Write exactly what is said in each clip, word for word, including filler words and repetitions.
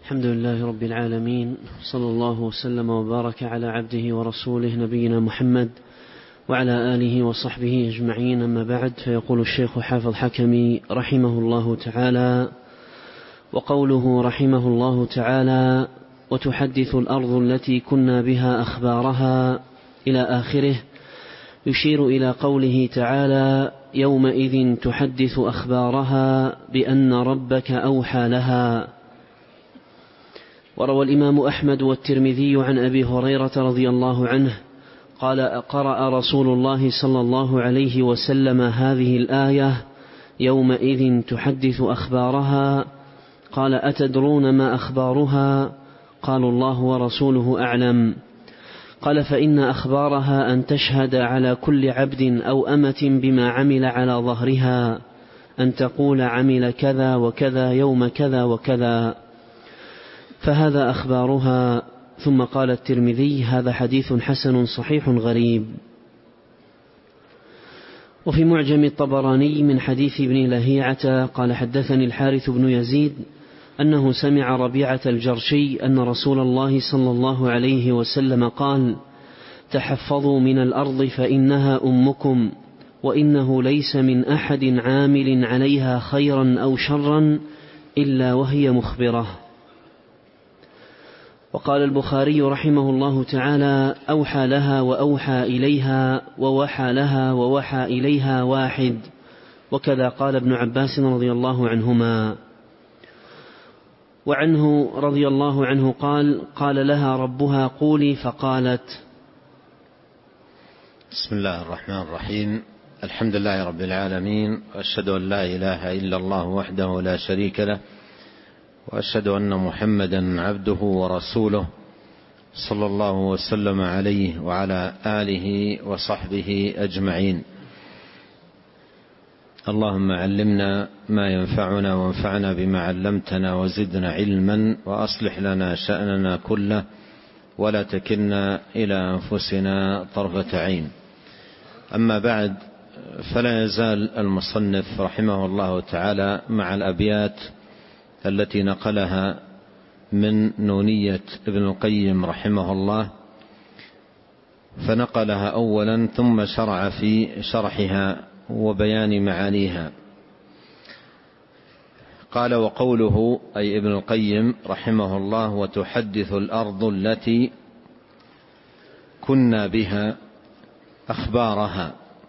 الحمد لله رب العالمين، صلى الله وسلم وبارك على عبده ورسوله نبينا محمد وعلى آله وصحبه أجمعين. أما بعد، فيقول الشيخ حافظ حكمي رحمه الله تعالى: وقوله رحمه الله تعالى: وتحدث الأرض التي كنا بها أخبارها إلى آخره، يشير إلى قوله تعالى: يومئذ تحدث أخبارها بأن ربك أوحى لها. وروى الإمام أحمد والترمذي عن أبي هريرة رضي الله عنه قال: قرأ رسول الله صلى الله عليه وسلم هذه الآية: يومئذ تحدث أخبارها. قال: أتدرون ما أخبارها؟ قالوا: الله ورسوله أعلم. قال: فإن أخبارها أن تشهد على كل عبد أو أمة بما عمل على ظهرها، أن تقول عمل كذا وكذا يوم كذا وكذا، فهذا أخبارها. ثم قال الترمذي: هذا حديث حسن صحيح غريب. وفي معجم الطبراني من حديث ابن لهيعة قال: حدثني الحارث بن يزيد أنه سمع ربيعة الجرشي أن رسول الله صلى الله عليه وسلم قال: تحفظوا من الأرض فإنها أمكم، وإنه ليس من أحد عامل عليها خيرا أو شرا إلا وهي مخبرة. وقال البخاري رحمه الله تعالى: أوحى لها وأوحى إليها، ووحى لها ووحى إليها واحد. وكذا قال ابن عباس رضي الله عنهما. وعنه رضي الله عنه قال: قال لها ربها قولي، فقالت. بسم الله الرحمن الرحيم. الحمد لله رب العالمين، وأشهد أن لا إله إلا الله وحده لا شريك له، وأشهد أن محمدا عبده ورسوله، صلى الله وسلم عليه وعلى آله وصحبه أجمعين. اللهم علمنا ما ينفعنا، وانفعنا بما علمتنا، وزدنا علما، وأصلح لنا شأننا كله، ولا تكلنا إلى أنفسنا طرفة عين. أما بعد، فلا يزال المصنف رحمه الله تعالى مع الأبيات التي نقلها من نونية ابن القيم رحمه الله، فنقلها أولا ثم شرع في شرحها وبيان معانيها. قال: وقوله أي ابن القيم رحمه الله: وتحدث الأرض التي كنا بها أخبارها.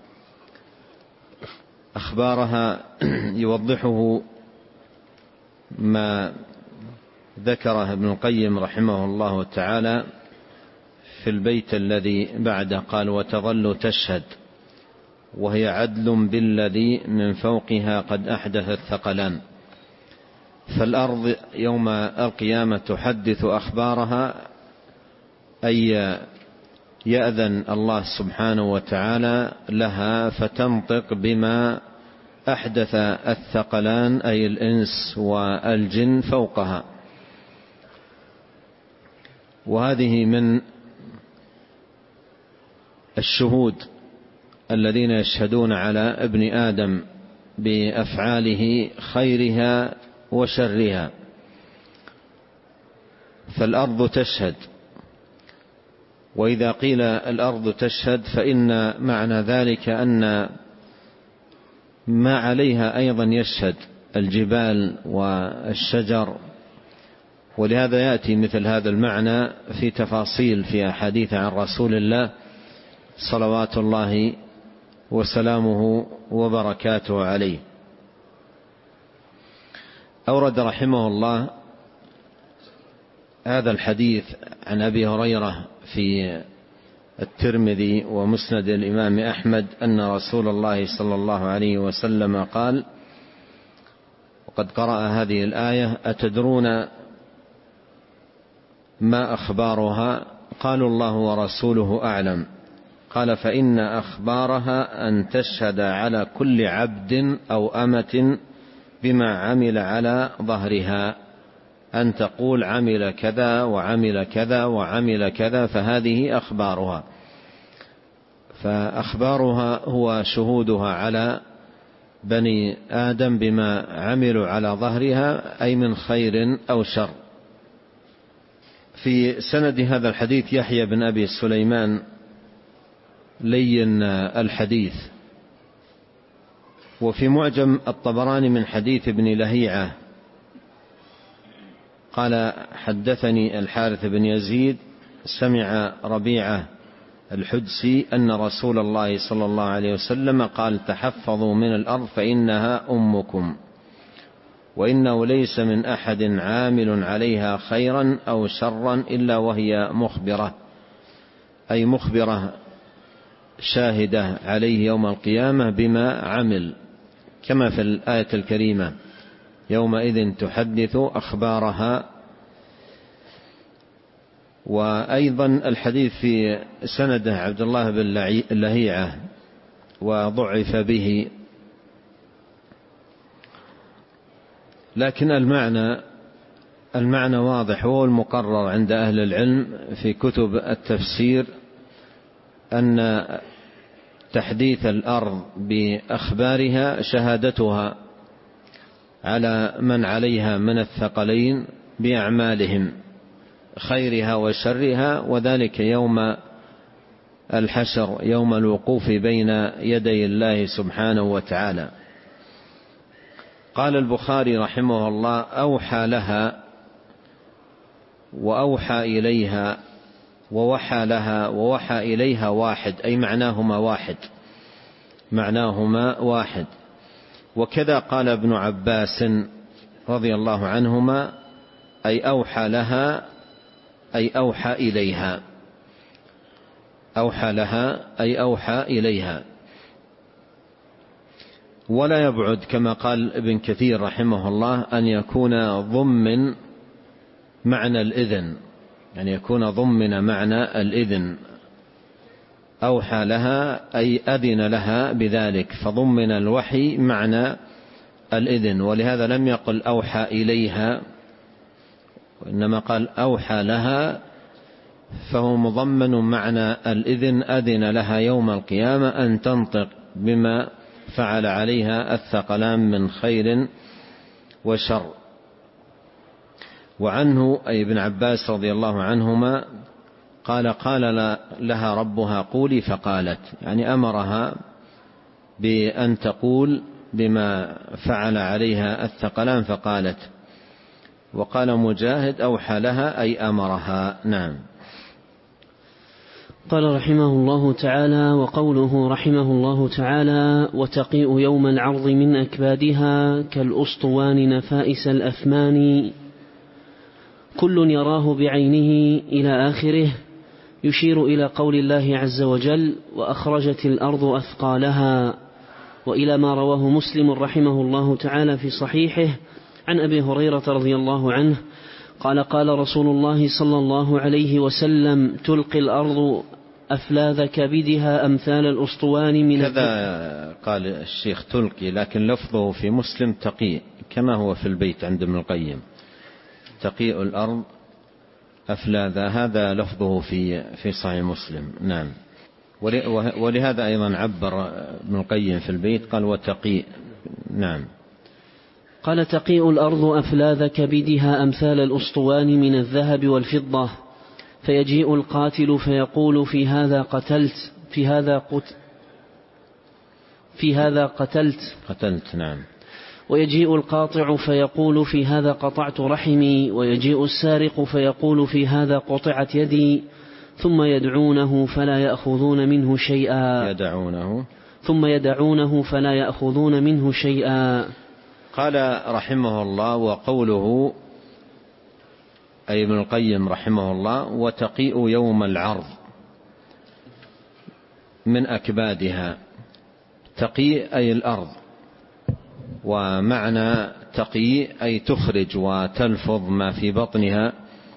أخبارها يوضحه ما ذكره ابن القيم رحمه الله تعالى في البيت الذي بعده، قال: وتظل تشهد، وهي عدل بالذي من فوقها قد أحدث الثقلان. فالأرض يوم القيامة تحدث أخبارها، أي يأذن الله سبحانه وتعالى لها فتنطق بما أحدث الثقلان، أي الإنس والجن، فوقها. وهذه من الشهود الذين يشهدون على ابن آدم بأفعاله خيرها وشرها. فالأرض تشهد. وإذا قيل الأرض تشهد، فإن معنى ذلك أن ما عليها أيضا يشهد، الجبال والشجر. ولهذا يأتي مثل هذا المعنى في تفاصيل في أحاديث عن رسول الله صلوات الله وسلامه وبركاته عليه. أورد رحمه الله هذا الحديث عن أبي هريرة في الترمذي ومسند الإمام أحمد أن رسول الله صلى الله عليه وسلم قال، وقد قرأ هذه الآية: أتدرون ما أخبارها؟ قالوا: الله ورسوله أعلم. قال: فإن أخبارها أن تشهد على كل عبد أو أمة بما عمل على ظهرها، أن تقول عمل كذا وعمل كذا وعمل كذا، فهذه أخبارها. فأخبارها هو شهودها على بني آدم بما عملوا على ظهرها، أي من خير أو شر. في سند هذا الحديث يحيى بن أبي سليمان لين الحديث. وفي معجم الطبراني من حديث ابن لهيعة قال حدثني الحارث بن يزيد سمع ربيعة الحدسي أن رسول الله صلى الله عليه وسلم قال تحفظوا من الأرض فإنها أمكم، وإنه ليس من أحد عامل عليها خيرا أو شرا إلا وهي مخبرة، أي مخبرة شاهدة عليه يوم القيامة بما عمل، كما في الآية الكريمة يومئذ تحدث أخبارها. وأيضا الحديث في سنده عبد الله بن لهيعة وضعف به، لكن المعنى المعنى واضح، وهو المقرر عند أهل العلم في كتب التفسير أن تحديث الأرض بأخبارها شهادتها على من عليها من الثقلين بأعمالهم خيرها وشرها، وذلك يوم الحشر، يوم الوقوف بين يدي الله سبحانه وتعالى. قال البخاري رحمه الله أوحى لها وأوحى إليها ووحى لها ووحى إليها واحد، أي معناهما واحد معناهما واحد. وكذا قال ابن عباس رضي الله عنهما أي أوحى لها أي أوحى إليها، أوحى لها أي أوحى إليها. ولا يبعد كما قال ابن كثير رحمه الله أن يكون ضمن معنى الإذن، يعني يكون ضمن معنى الإذن. أوحى لها أي أذن لها بذلك، فضمن الوحي معنى الإذن، ولهذا لم يقل أوحى إليها، وإنما قال أوحى لها، فهو مضمن معنى الإذن، أذن لها يوم القيامة أن تنطق بما فعل عليها الثقلان من خير وشر. وعنه أي ابن عباس رضي الله عنهما قال قال لها ربها قولي فقالت، يعني أمرها بأن تقول بما فعل عليها الثقلان فقالت. وقال مجاهد أوحى لها أي أمرها. نعم. قال رحمه الله تعالى: وقوله رحمه الله تعالى: وتقيء يوم العرض من أكبادها كالأسطوان نفائس الأثمان، كل يراه بعينه إلى آخره، يشير إلى قول الله عز وجل: وأخرجت الأرض أثقالها، وإلى ما رواه مسلم رحمه الله تعالى في صحيحه عن أبي هريرة رضي الله عنه قال: قال رسول الله صلى الله عليه وسلم: تلقي الأرض أفلاذ كبدها أمثال الأسطوان من كذا قال الشيخ تلقي، لكن لفظه في مسلم تقي، كما هو في البيت عند ابن القيم، تقيء الأرض أفلاذا، هذا لفظه في في صحيح مسلم. نعم. ولهذا أيضا عبر ابن القيم في البيت قال وتقيء. نعم. قال: تقيء الأرض أفلاذ كبدها أمثال الأسطوان من الذهب والفضة، فيجيء القاتل فيقول: في هذا قتلت في هذا قت في هذا قتلت قتلت نعم. ويجيء القاطع فيقول: في هذا قطعت رحمي. ويجيء السارق فيقول: في هذا قطعت يدي. ثم يدعونه فلا يأخذون منه شيئا يدعونه ثم يدعونه فلا يأخذون منه شيئا. قال رحمه الله: وقوله أي ابن القيم رحمه الله: وتقيء يوم العرض من أكبادها. تقيء أي الأرض، ومعنى تقيء أي تخرج وتلفظ ما في بطنها،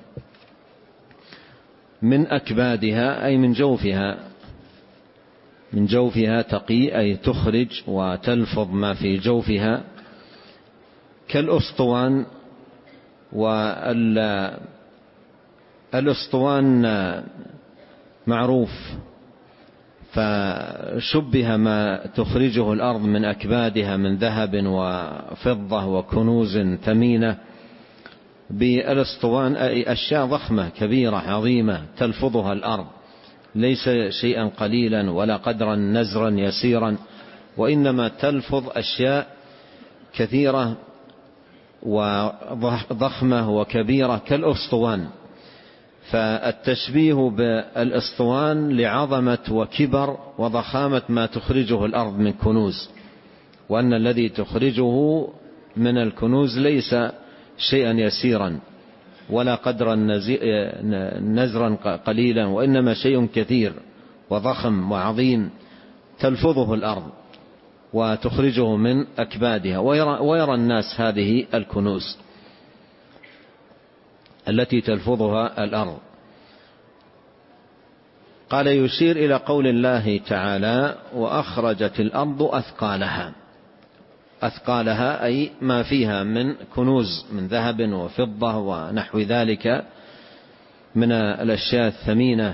من أكبادها أي من جوفها، من جوفها تقيء أي تخرج وتلفظ ما في جوفها، كالأسطوان. والأسطوان معروف، فشبه ما تخرجه الأرض من أكبادها من ذهب وفضة وكنوز ثمينة، بالأسطوان أي أشياء ضخمة كبيرة عظيمة تلفظها الأرض، ليس شيئا قليلا ولا قدرا نزرا يسيرا، وإنما تلفظ أشياء كثيرة وضخمة وكبيرة كالأسطوان. فالتشبيه بالأسطوان لعظمة وكبر وضخامة ما تخرجه الأرض من كنوز، وأن الذي تخرجه من الكنوز ليس شيئا يسيرا ولا قدرا نزرا قليلا، وإنما شيء كثير وضخم وعظيم تلفظه الأرض وتخرجه من أكبادها. ويرى, ويرى الناس هذه الكنوز التي تلفظها الأرض. قال يشير إلى قول الله تعالى وأخرجت الأرض أثقالها. أثقالها أي ما فيها من كنوز من ذهب وفضة ونحو ذلك من الأشياء الثمينة.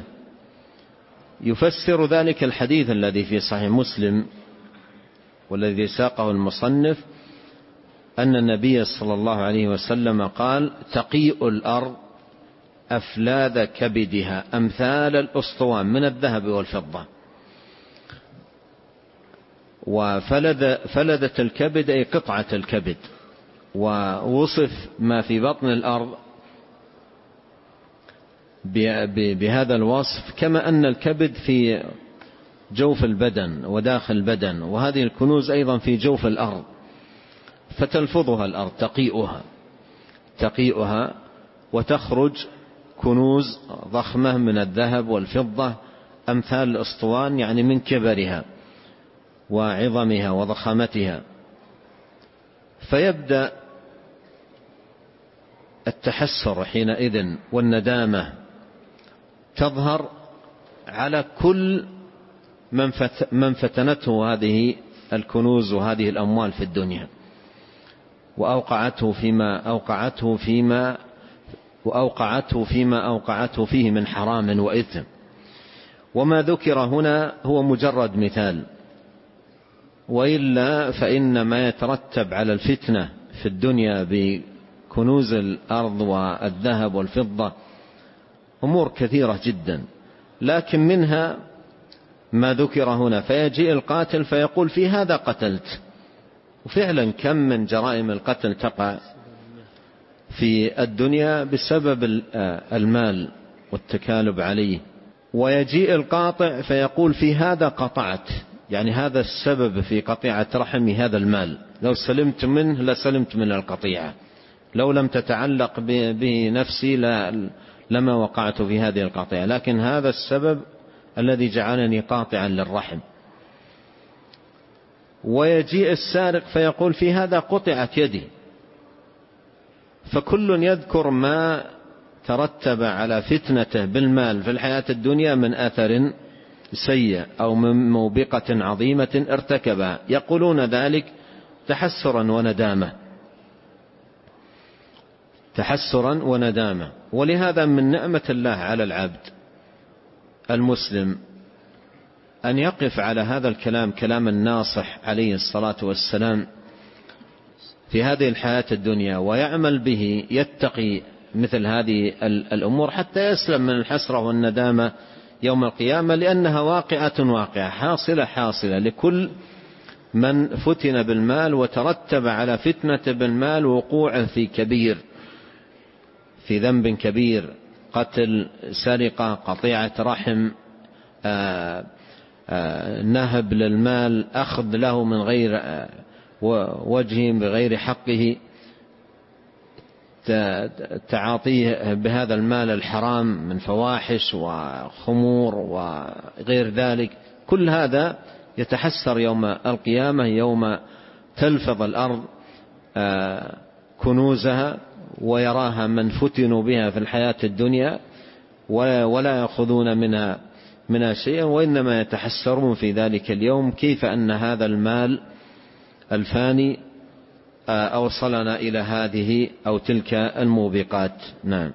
يفسر ذلك الحديث الذي في صحيح مسلم والذي ساقه المصنف أن النبي صلى الله عليه وسلم قال تقيء الأرض أفلاذ كبدها أمثال الأسطوان من الذهب والفضة. وفلذ فلذة الكبد أي قطعة الكبد، ووصف ما في بطن الأرض بهذا الوصف، كما أن الكبد في جوف البدن وداخل البدن، وهذه الكنوز أيضا في جوف الأرض، فتلفظها الأرض تقيئها تقيئها وتخرج كنوز ضخمة من الذهب والفضة أمثال الأسطوان، يعني من كبرها وعظمها وضخامتها. فيبدأ التحسر حينئذ والندامة تظهر على كل من فتنته هذه الكنوز وهذه الأموال في الدنيا، وأوقعته فيما أوقعته فيما وأوقعته فيما أوقعته فيه من حرام وإثم. وما ذكر هنا هو مجرد مثال، وإلا فإن ما يترتب على الفتنة في الدنيا بكنوز الأرض والذهب والفضة أمور كثيرة جدا، لكن منها ما ذكر هنا. فيجيء القاتل فيقول في هذا قتلت، وفعلا كم من جرائم القتل تقع في الدنيا بسبب المال والتكالب عليه. ويجيء القاطع فيقول في هذا قطعت، يعني هذا السبب في قطيعة رحمي هذا المال، لو سلمت منه لسلمت من القطيعة، لو لم تتعلق بنفسي لما وقعت في هذه القطيعة، لكن هذا السبب الذي جعلني قاطعا للرحم. ويجيء السارق فيقول في هذا قطعت يدي. فكل يذكر ما ترتب على فتنته بالمال في الحياة الدنيا من أثر سيء أو من موبقة عظيمة ارتكبها، يقولون ذلك تحسرا وندامة تحسرا وندامة. ولهذا من نعمة الله على العبد المسلم أن يقف على هذا الكلام، كلام الناصح عليه الصلاة والسلام في هذه الحياة الدنيا، ويعمل به، يتقي مثل هذه الأمور حتى يسلم من الحسرة والندامة يوم القيامة، لأنها واقعة واقعة حاصلة حاصلة لكل من فتن بالمال وترتب على فتنة بالمال وقوعه في كبير، في ذنب كبير، قتل، سرقة، قطيعة رحم، آآ آآ نهب للمال، أخذ له من غير وجه بغير حقه، تعاطيه بهذا المال الحرام من فواحش وخمور وغير ذلك. كل هذا يتحسر يوم القيامة، يوم تلفظ الأرض كنوزها ويراها من فتنوا بها في الحياة الدنيا ولا يأخذون منها منها شيئا، وإنما يتحسرون في ذلك اليوم كيف أن هذا المال الفاني أوصلنا إلى هذه أو تلك الموبقات. نعم.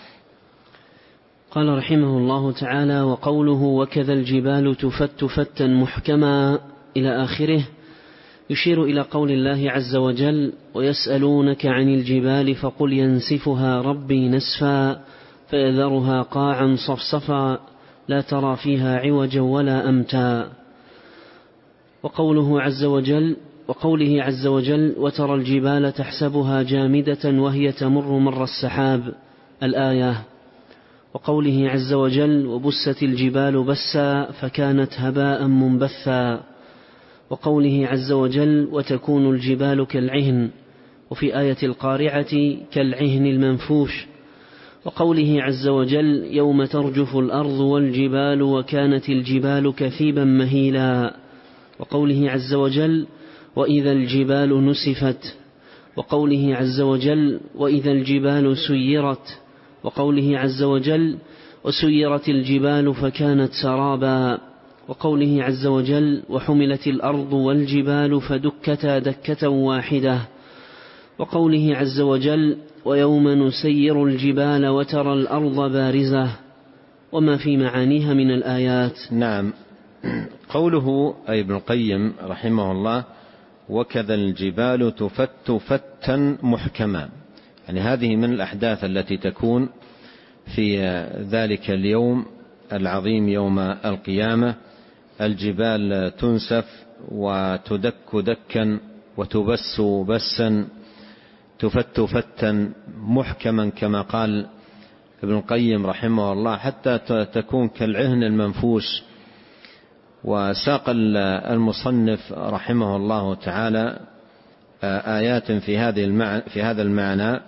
قال رحمه الله تعالى: وقوله وكذا الجبال تفت فتا محكما إلى آخره، يشير إلى قول الله عز وجل: ويسألونك عن الجبال فقل ينسفها ربي نسفا فيذرها قاعا صفصفا لا ترى فيها عوجا ولا أمتا. وقوله عز وجل وقوله عز وجل: وترى الجبال تحسبها جامدة وهي تمر مر السحاب، الآية. وقوله عز وجل: وبست الجبال بسا فكانت هباء منبثا. وقوله عز وجل: وتكون الجبال كالعهن، وفي آية القارعة كالعهن المنفوش. وقوله عز وجل: يوم ترجف الأرض والجبال وكانت الجبال كثيبا مهيلا. وقوله عز وجل: وإذا الجبال نسفت. وقوله عز وجل: وإذا الجبال سيرت. وقوله عز وجل: وسيرت الجبال فكانت سرابا. وقوله عز وجل: وحملت الأرض والجبال فدكتا دكة واحدة. وقوله عز وجل: ويوم نسير الجبال وترى الأرض بارزة، وما في معانيها من الآيات. نعم. قوله أي ابن القيم رحمه الله: وكذا الجبال تفت فتا محكما، يعني هذه من الأحداث التي تكون في ذلك اليوم العظيم يوم القيامة. الجبال تنسف وتدك دكا وتبس بسا، تفت فتا محكما كما قال ابن القيم رحمه الله، حتى تكون كالعهن المنفوش. وساق المصنف رحمه الله تعالى آيات في هذه المعنى في هذا المعنى،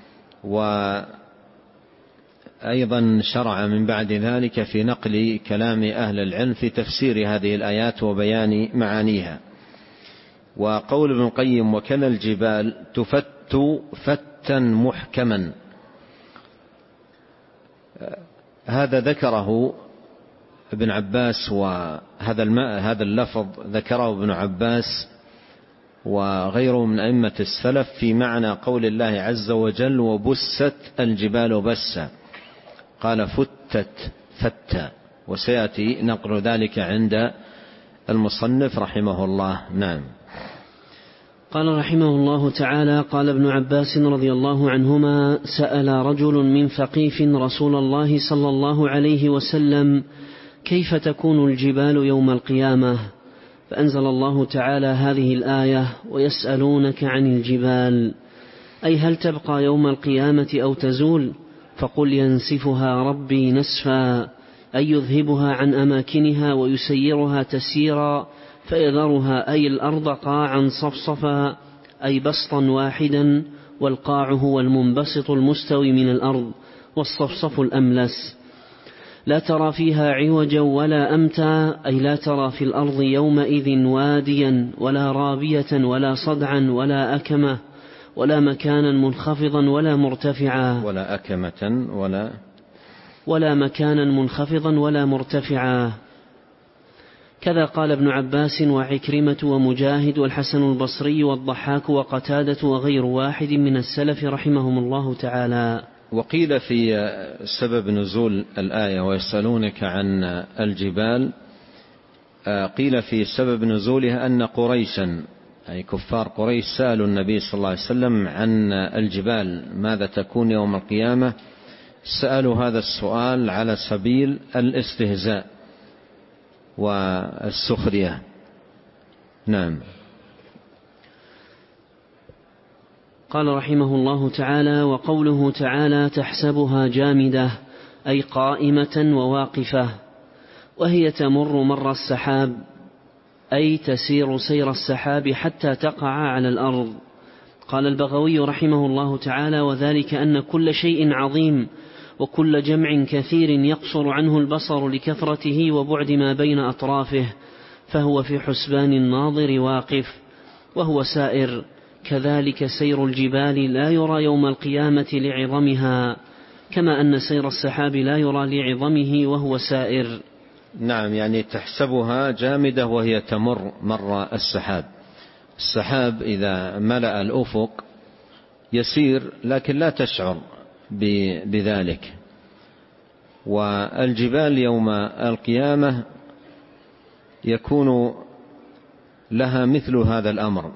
وأيضا شرع من بعد ذلك في نقل كلام أهل العلم في تفسير هذه الآيات وبيان معانيها. وقول ابن القيم: وكذا الجبال تفت فتا محكما، هذا ذكره ابن عباس، وهذا هذا اللفظ ذكره ابن عباس وغيره من أئمة السلف في معنى قول الله عز وجل: وبست الجبال بسا، قال فتت فتا، وسيأتي نقل ذلك عند المصنف رحمه الله. نعم. قال رحمه الله تعالى: قال ابن عباس رضي الله عنهما: سأل رجل من ثقيف رسول الله صلى الله عليه وسلم: كيف تكون الجبال يوم القيامة؟ فأنزل الله تعالى هذه الآية: ويسألونك عن الجبال، أي هل تبقى يوم القيامة أو تزول؟ فقل ينسفها ربي نسفا، أي يذهبها عن أماكنها ويسيرها تسيرا، فيذرها أي الأرض قاعا صفصفا، أي بسطا واحدا، والقاع هو المنبسط المستوي من الأرض، والصفصف الأملس. لا ترى فيها عوجا ولا أمتا، أي لا ترى في الأرض يومئذ واديا ولا رابية ولا صدعا ولا أكمة ولا مكانا منخفضا ولا مرتفعا ولا أكمة ولا ولا مكانا منخفضا ولا مرتفعا. كذا قال ابن عباس وعكرمة ومجاهد والحسن البصري والضحاك وقتادة وغير واحد من السلف رحمهم الله تعالى. وقيل في سبب نزول الآية: ويسألونك عن الجبال، قيل في سبب نزولها أن قريشا أي كفار قريش سألوا النبي صلى الله عليه وسلم عن الجبال ماذا تكون يوم القيامة. سألوا هذا السؤال على سبيل الاستهزاء والسخرية. نعم. قال رحمه الله تعالى: وقوله تعالى: تحسبها جامدة، أي قائمة وواقفة، وهي تمر مر السحاب، أي تسير سير السحاب حتى تقع على الأرض. قال البغوي رحمه الله تعالى: وذلك أن كل شيء عظيم وكل جمع كثير يقصر عنه البصر لكثرته وبعد ما بين أطرافه، فهو في حسبان الناظر واقف وهو سائر. كذلك سير الجبال لا يرى يوم القيامة لعظمها، كما أن سير السحاب لا يرى لعظمه وهو سائر. نعم، يعني تحسبها جامدة وهي تمر مر السحاب. السحاب إذا ملأ الأفق يسير لكن لا تشعر بذلك. والجبال يوم القيامة يكون لها مثل هذا الأمر،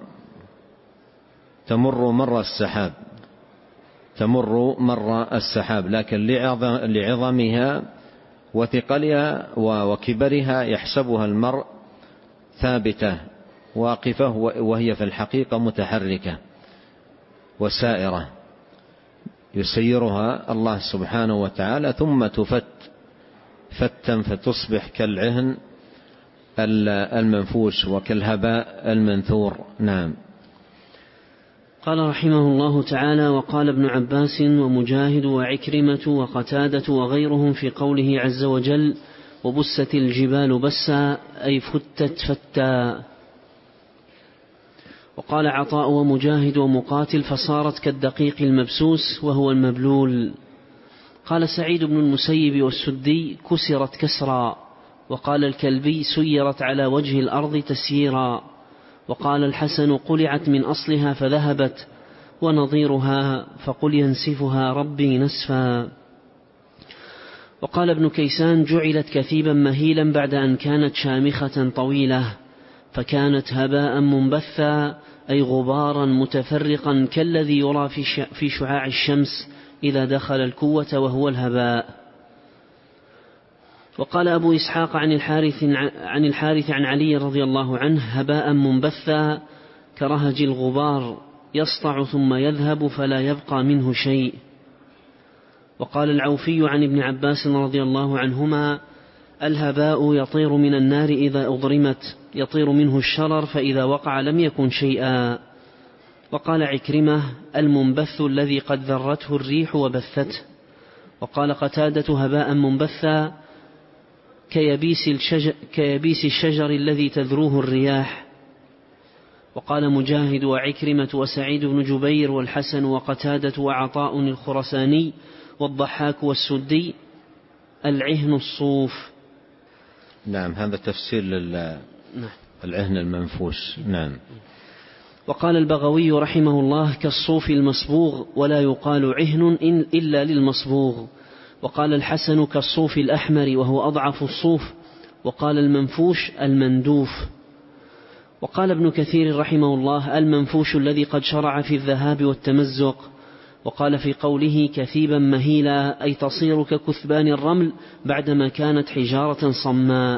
تمر مر السحاب، تمر مر السحاب، لكن لعظمها وثقلها وكبرها يحسبها المرء ثابتة واقفة، وهي في الحقيقة متحركة وسائرة يسيرها الله سبحانه وتعالى، ثم تفت فتا فتصبح كالعهن المنفوش وكالهباء المنثور. نعم. قال رحمه الله تعالى: وقال ابن عباس ومجاهد وعكرمة وقتادة وغيرهم في قوله عز وجل: وبست الجبال بسا، أي فتت فتا. وقال عطاء ومجاهد ومقاتل: فصارت كالدقيق المبسوس وهو المبلول. قال سعيد بن المسيب والسدي: كسرت كسرا. وقال الكلبي: سيرت على وجه الأرض تسييرا. وقال الحسن: قلعت من أصلها فذهبت. ونظيرها: فقل ينسفها ربي نسفا. وقال ابن كيسان: جعلت كثيبا مهيلا بعد أن كانت شامخة طويلة، فكانت هباء منبثا، أي غبارا متفرقا كالذي يرى في شعاع الشمس إذا دخل الكوة وهو الهباء. وقال أبو إسحاق عن الحارث عن الحارث عن علي رضي الله عنه: هباء منبثا كرهج الغبار، يسطع ثم يذهب فلا يبقى منه شيء. وقال العوفي عن ابن عباس رضي الله عنهما: الهباء يطير من النار إذا أضرمت، يطير منه الشرر فإذا وقع لم يكن شيئا. وقال عكرمة: المنبث الذي قد ذرته الريح وبثته. وقال قتادة: هباء منبثا كيبيس الشجر, كيبيس الشجر الذي تذروه الرياح. وقال مجاهد وعكرمة وسعيد بن جبير والحسن وقتادة وعطاء الخرساني والضحاك والسدي: العهن الصوف. نعم، هذا تفسير للعهن المنفوش. نعم. وقال البغوي رحمه الله: كالصوف المصبوغ، ولا يقال عهن إلا للمصبوغ. وقال الحسن: كالصوف الأحمر، وهو أضعف الصوف. وقال المنفوش: المندوف. وقال ابن كثير رحمه الله: المنفوش الذي قد شرع في الذهاب والتمزق. وقال في قوله كثيبا مهيلا، أي تصير ككثبان الرمل بعدما كانت حجارة صماء.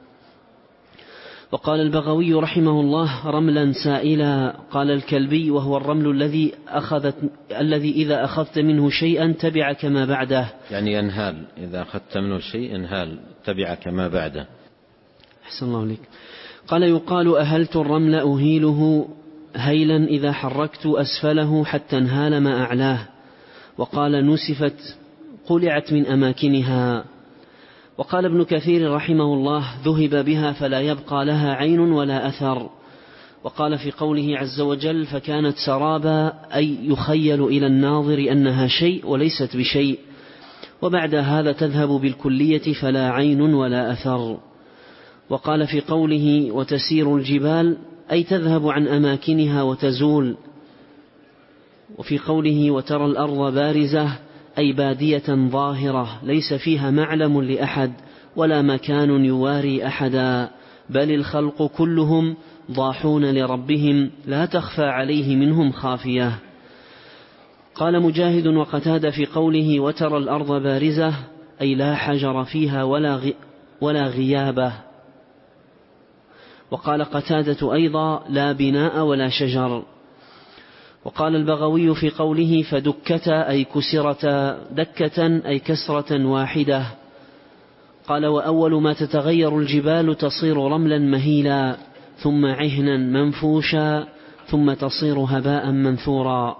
وقال البغوي رحمه الله: رملا سائلا. قال الكلبي: وهو الرمل الذي أخذت الذي إذا أخذت منه شيئا تبع كما بعده، يعني ينهال، إذا أخذت منه شيء ينهال تبع كما بعده. أحسن الله عليك. قال: يقال أهلت الرمل أهيله هيلا إذا حركت أسفله حتى انهال ما أعلاه. وقال: نسفت، قلعت من أماكنها. وقال ابن كثير رحمه الله: ذهب بها فلا يبقى لها عين ولا أثر. وقال في قوله عز وجل: فكانت سرابا، أي يخيل إلى الناظر أنها شيء وليست بشيء، وبعد هذا تذهب بالكلية فلا عين ولا أثر. وقال في قوله: وتسير الجبال، أي تذهب عن أماكنها وتزول. وفي قوله: وترى الأرض بارزة، أي بادية ظاهرة ليس فيها معلم لأحد ولا مكان يواري أحدا، بل الخلق كلهم ضاحون لربهم لا تخفى عليه منهم خافية. قال مجاهد وقتادة في قوله: وترى الأرض بارزة، أي لا حجر فيها ولا, غ... ولا غيابة. وقال قتادة أيضا: لا بناء ولا شجر. وقال البغوي في قوله: فدكتا، أي كسرتا، دكة أي كسرة واحدة. قال: وأول ما تتغير الجبال تصير رملا مهيلا، ثم عهنا منفوشا، ثم تصير هباء منثورا.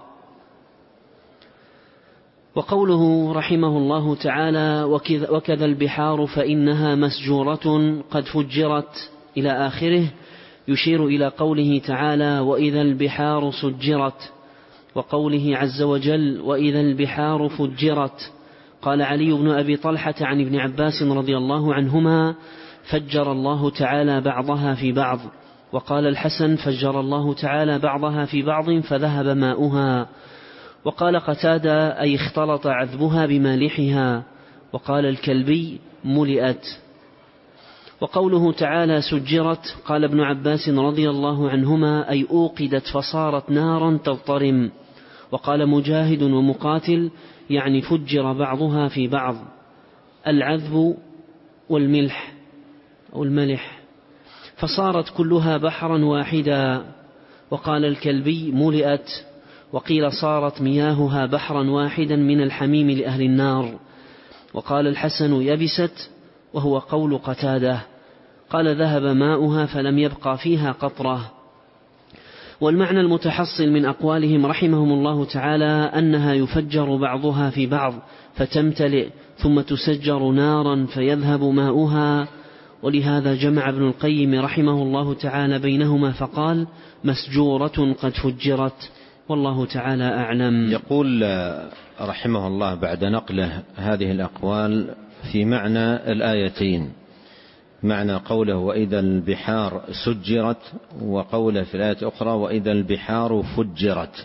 وقوله رحمه الله تعالى: وكذا البحار فإنها مسجورة قد فجرت إلى آخره، يشير إلى قوله تعالى: وإذا البحار سجرت، وقوله عز وجل: وإذا البحار فجرت. قال علي بن أبي طلحة عن ابن عباس رضي الله عنهما: فجر الله تعالى بعضها في بعض. وقال الحسن: فجر الله تعالى بعضها في بعض فذهب ماؤها. وقال قتادة: أي اختلط عذبها بمالحها. وقال الكلبي: ملئت. وقوله تعالى سجرت، قال ابن عباس رضي الله عنهما أي أوقدت فصارت نارا تضطرم. وقال مجاهد ومقاتل يعني فجر بعضها في بعض، العذب والملح أو الملح، فصارت كلها بحرا واحدا. وقال الكلبي ملئت، وقيل صارت مياهها بحرا واحدا من الحميم لأهل النار. وقال الحسن يبست، وهو قول قتادة، قال ذهب ماؤها فلم يبقى فيها قطرة. والمعنى المتحصل من أقوالهم رحمهم الله تعالى أنها يفجر بعضها في بعض فتمتلئ ثم تسجر نارا فيذهب ماؤها. ولهذا جمع ابن القيم رحمه الله تعالى بينهما فقال مسجورة قد فجرت، والله تعالى أعلم. يقول رحمه الله بعد نقله هذه الأقوال في معنى الآيتين، معنى قوله وإذا البحار سجرت، وقوله في الآية الأخرى وإذا البحار فجرت.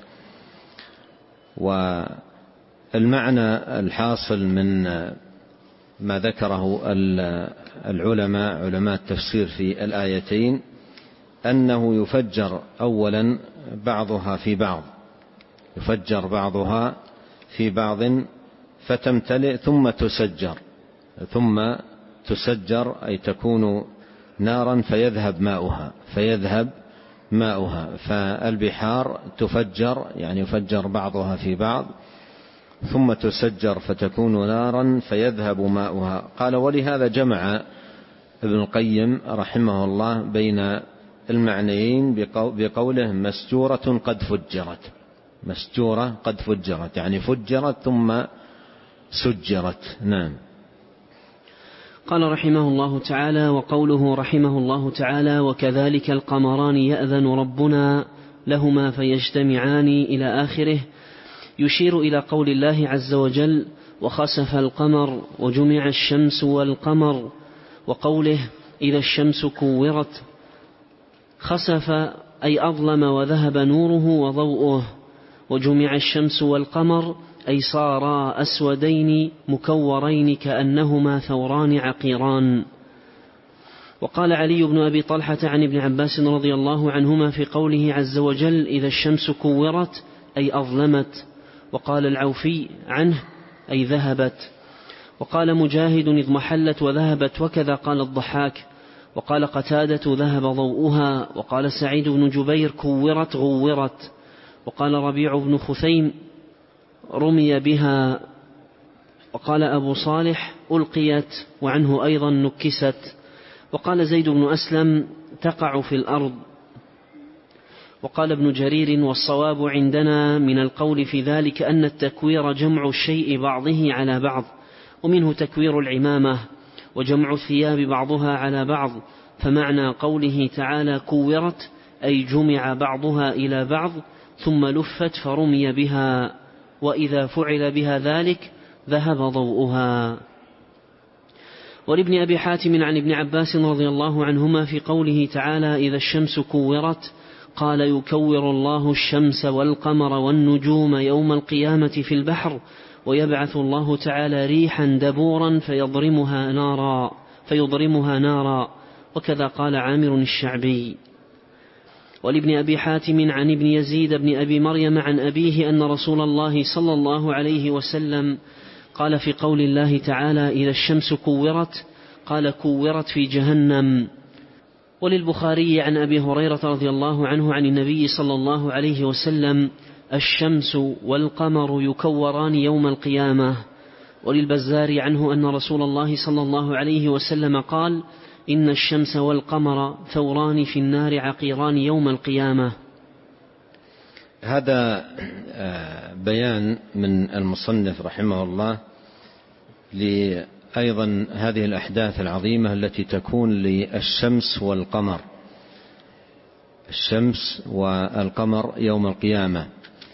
والمعنى الحاصل من ما ذكره العلماء علماء التفسير في الآيتين أنه يفجر أولا بعضها في بعض، يفجر بعضها في بعض فتمتلئ ثم تسجر، ثم تسجر أي تكون نارا فيذهب ماؤها فيذهب ماؤها فالبحار تفجر يعني يفجر بعضها في بعض ثم تسجر فتكون نارا فيذهب ماؤها. قال ولهذا جمع ابن القيم رحمه الله بين المعنيين بقوله مسجورة قد فجرت، مسجورة قد فجرت يعني فجرت ثم سجرت. نعم. قال رحمه الله تعالى وقوله رحمه الله تعالى وكذلك القمران يأذن ربنا لهما فيجتمعان إلى آخره، يشير إلى قول الله عز وجل وخسف القمر وجمع الشمس والقمر، وقوله إذا الشمس كورت. خسف أي أظلم وذهب نوره وضوءه، وجمع الشمس والقمر أي صارا أسودين مكورين كأنهما ثوران عقيران. وقال علي بن أبي طلحة عن ابن عباس رضي الله عنهما في قوله عز وجل إذا الشمس كورت أي أظلمت. وقال العوفي عنه أي ذهبت. وقال مجاهد اضمحلت وذهبت، وكذا قال الضحاك. وقال قتادة ذهب ضوءها. وقال سعيد بن جبير كورت غورت. وقال ربيع بن خثيم رمي بها. وقال أبو صالح ألقيت، وعنه أيضا نكست. وقال زيد بن أسلم تقع في الأرض. وقال ابن جرير والصواب عندنا من القول في ذلك أن التكوير جمع الشيء بعضه على بعض، ومنه تكوير العمامة وجمع الثياب بعضها على بعض. فمعنى قوله تعالى كورت أي جمع بعضها إلى بعض ثم لفت فرمي بها، وإذا فعل بها ذلك ذهب ضوءها. ولابن أبي حاتم عن ابن عباس رضي الله عنهما في قوله تعالى إذا الشمس كورت قال يكور الله الشمس والقمر والنجوم يوم القيامة في البحر، ويبعث الله تعالى ريحا دبورا فيضرمها نارا فيضرمها نارا وكذا قال عامر الشعبي. ولابن أبي حاتم عن ابن يزيد بن أبي مريم عن أبيه أن رسول الله صلى الله عليه وسلم قال في قول الله تعالى إذا الشمس كورت قال كورت في جهنم. وللبخاري عن أبي هريرة رضي الله عنه عن النبي صلى الله عليه وسلم الشمس والقمر يكوران يوم القيامة. وللبزار عنه أن رسول الله صلى الله عليه وسلم قال إن الشمس والقمر ثوران في النار عقيران يوم القيامة. هذا بيان من المصنف رحمه الله لأيضا هذه الأحداث العظيمة التي تكون للشمس والقمر، الشمس والقمر يوم القيامة.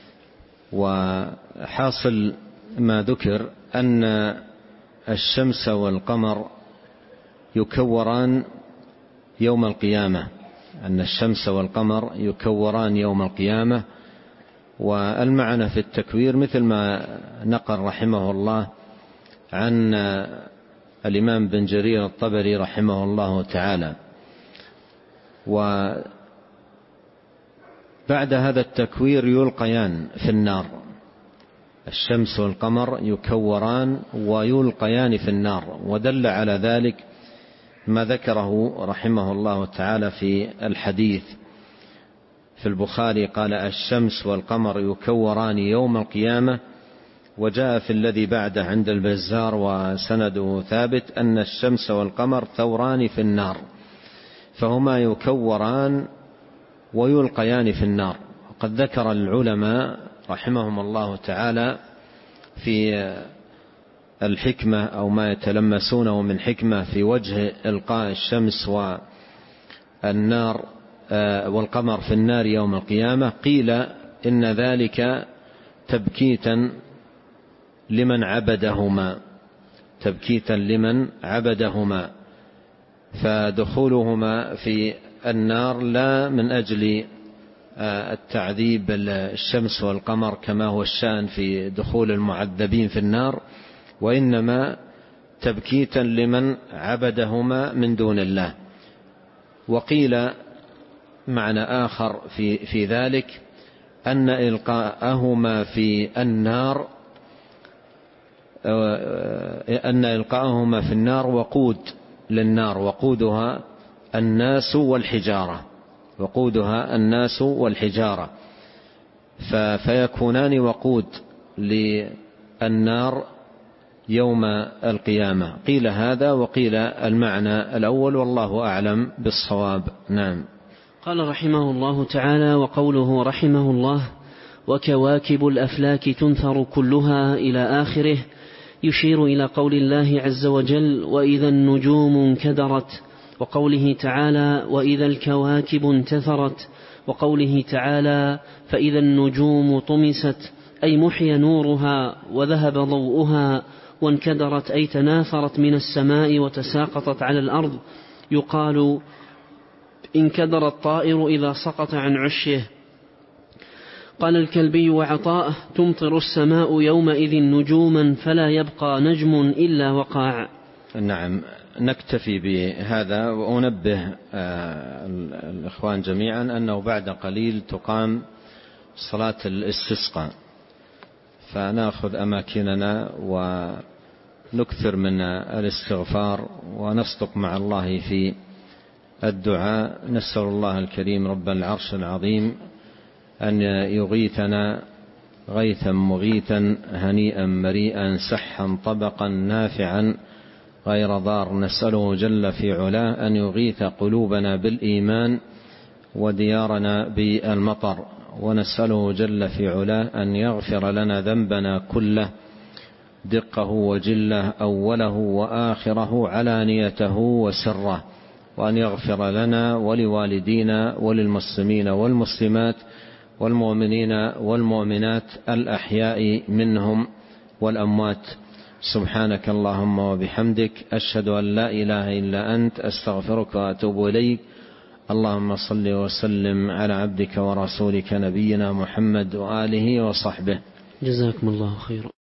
وحاصل ما ذكر أن الشمس والقمر يكوران يوم القيامة، أن الشمس والقمر يكوران يوم القيامة. والمعنى في التكوير مثل ما نقل رحمه الله عن الإمام بن جرير الطبري رحمه الله تعالى. وبعد هذا التكوير يلقيان في النار، الشمس والقمر يكوران ويلقيان في النار. ودل على ذلك ما ذكره رحمه الله تعالى في الحديث في البخاري، قال الشمس والقمر يكوران يوم القيامة. وجاء في الذي بعده عند البزار وسنده ثابت أن الشمس والقمر ثوران في النار، فهما يكوران ويلقيان في النار. وقد ذكر العلماء رحمهم الله تعالى في الحكمة أو ما يتلمسونه من حكمة في وجه إلقاء الشمس والنار والقمر في النار يوم القيامة. قيل إن ذلك تبكيتا لمن عبدهما، تبكيتا لمن عبدهما، فدخولهما في النار لا من أجل التعذيب الشمس والقمر كما هو الشأن في دخول المعذبين في النار، وإنما تبكيتا لمن عبدهما من دون الله. وقيل معنى آخر في, في ذلك أن إلقاءهما في النار أن إلقاءهما في النار وقود للنار، وقودها الناس والحجارة، وقودها الناس والحجارة، فيكونان وقود للنار يوم القيامة. قيل هذا وقيل المعنى الأول، والله أعلم بالصواب. نعم. قال رحمه الله تعالى: وقوله رحمه الله: وكواكب الأفلاك تنثر كلها إلى آخره، يشير إلى قول الله عز وجل: وإذا النجوم انكدرت، وقوله تعالى: وإذا الكواكب انتثرت، وقوله تعالى: فإذا النجوم طمست، أي محي نورها وذهب ضوءها، وانكدرت أي تناثرت من السماء وتساقطت على الأرض. يقال انكدر الطائر إذا سقط عن عشه. قال الكلبي وعطاء: تمطر السماء يومئذ نجوما فلا يبقى نجم إلا وقع. نعم، نكتفي بهذا، وأنبه الإخوان جميعا أنه بعد قليل تقام صلاة الاستسقاء، فنأخذ أماكننا ونكثر من الاستغفار ونصدق مع الله في الدعاء. نسأل الله الكريم رب العرش العظيم أن يغيثنا غيثا مغيثا هنيئا مريئا سحا طبقا نافعا غير ضار. نسأله جل في علاه أن يغيث قلوبنا بالإيمان وديارنا بالمطر، ونسأله جل في علاه أن يغفر لنا ذنبنا كله دقه وجله أوله وآخره علانيته وسره، وأن يغفر لنا ولوالدينا وللمسلمين والمسلمات والمؤمنين والمؤمنات الأحياء منهم والأموات. سبحانك اللهم وبحمدك، أشهد أن لا إله إلا أنت، أستغفرك وأتوب إليك. اللهم صل وسلم على عبدك ورسولك نبينا محمد وآله وصحبه. جزاكم الله خيرا.